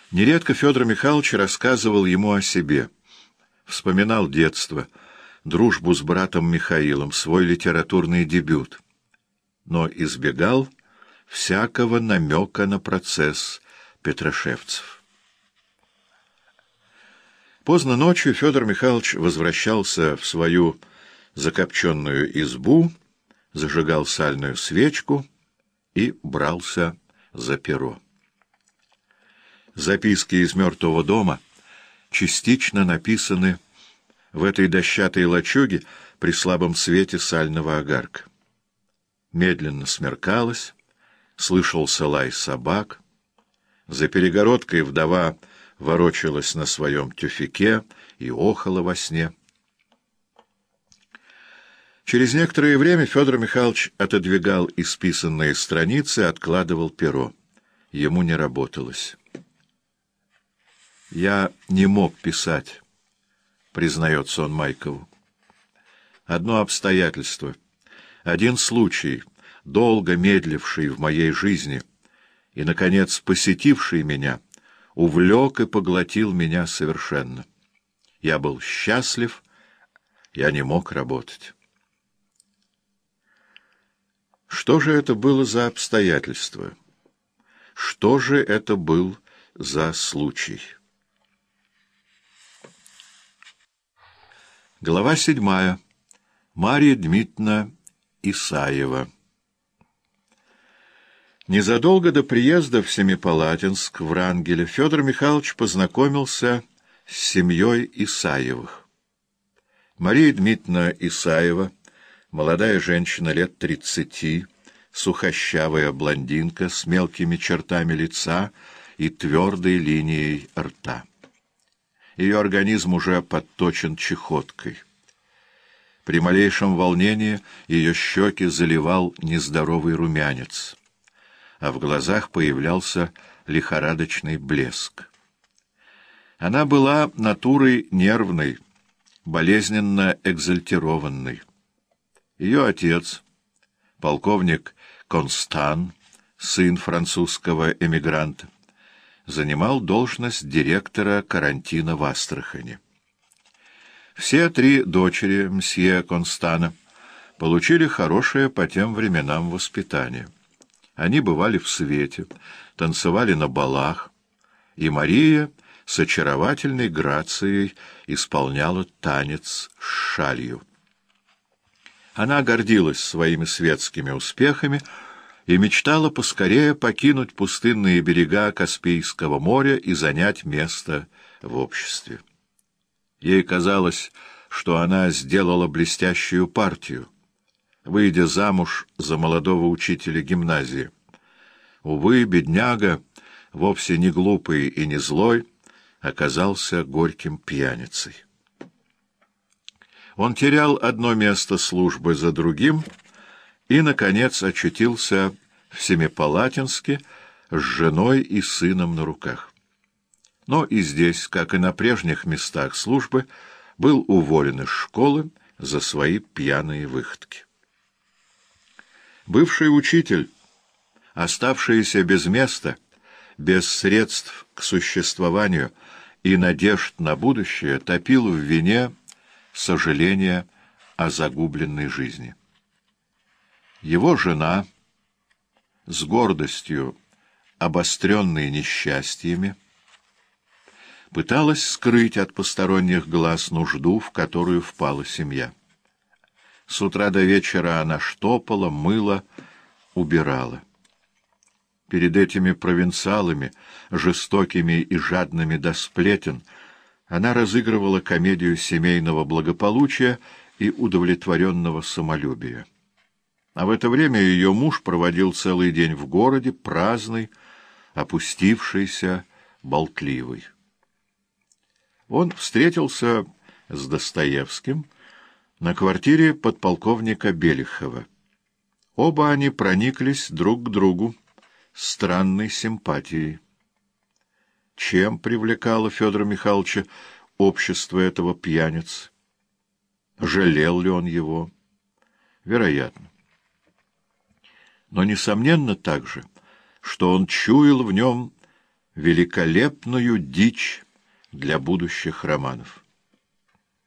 Нередко Федор Михайлович рассказывал ему о себе, вспоминал детство, дружбу с братом Михаилом, свой литературный дебют, но избегал всякого намека на процесс петрошевцев. Поздно ночью Федор Михайлович возвращался в свою закопченную избу, зажигал сальную свечку и брался за перо. Записки из мертвого дома частично написаны в этой дощатой лачуге при слабом свете сального огарка. Медленно смеркалось, слышался лай собак, за перегородкой вдова ворочалась на своем тюфяке и охала во сне. Через некоторое время Федор Михайлович отодвигал исписанные страницы, откладывал перо. Ему не работалось. «Я не мог писать», — признается он Майкову. «Одно обстоятельство, один случай, долго медливший в моей жизни и, наконец, посетивший меня, увлек и поглотил меня совершенно. Я был счастлив, я не мог работать». Что же это было за обстоятельство? Что же это был за случай? Глава 7. Марья Дмитриевна Исаева. Незадолго до приезда в Семипалатинск, в Врангеля, Федор Михайлович познакомился с семьей Исаевых. Мария Дмитриевна Исаева, молодая женщина лет 30, сухощавая блондинка с мелкими чертами лица и твердой линией рта. Ее организм уже подточен чехоткой. При малейшем волнении ее щеки заливал нездоровый румянец, а в глазах появлялся лихорадочный блеск. Она была натурой нервной, болезненно экзальтированной. Ее отец, полковник Констан, сын французского эмигранта, занимал должность директора карантина в Астрахани. Все три дочери мсье Констана получили хорошее по тем временам воспитание. Они бывали в свете, танцевали на балах, и Мария с очаровательной грацией исполняла танец с шалью. Она гордилась своими светскими успехами и мечтала поскорее покинуть пустынные берега Каспийского моря и занять место в обществе. Ей казалось, что она сделала блестящую партию, выйдя замуж за молодого учителя гимназии. Увы, бедняга, вовсе не глупый и не злой, оказался горьким пьяницей. Он терял одно место службы за другим и, наконец, очутился в Семипалатинске с женой и сыном на руках. Но и здесь, как и на прежних местах службы, был уволен из школы за свои пьяные выходки. Бывший учитель, оставшийся без места, без средств к существованию и надежд на будущее, топил в вине сожаления о загубленной жизни. Его жена, с гордостью, обостренной несчастьями, пыталась скрыть от посторонних глаз нужду, в которую впала семья. С утра до вечера она штопала, мыла, убирала. Перед этими провинциалами, жестокими и жадными до сплетен, она разыгрывала комедию семейного благополучия и удовлетворенного самолюбия. А в это время ее муж проводил целый день в городе, праздный, опустившийся, болтливый. Он встретился с Достоевским на квартире подполковника Белихова. Оба они прониклись друг к другу странной симпатией. Чем привлекало Федора Михайловича общество этого пьяницы? Жалел ли он его? Вероятно. Но несомненно также, что он чуял в нем великолепную дичь для будущих романов.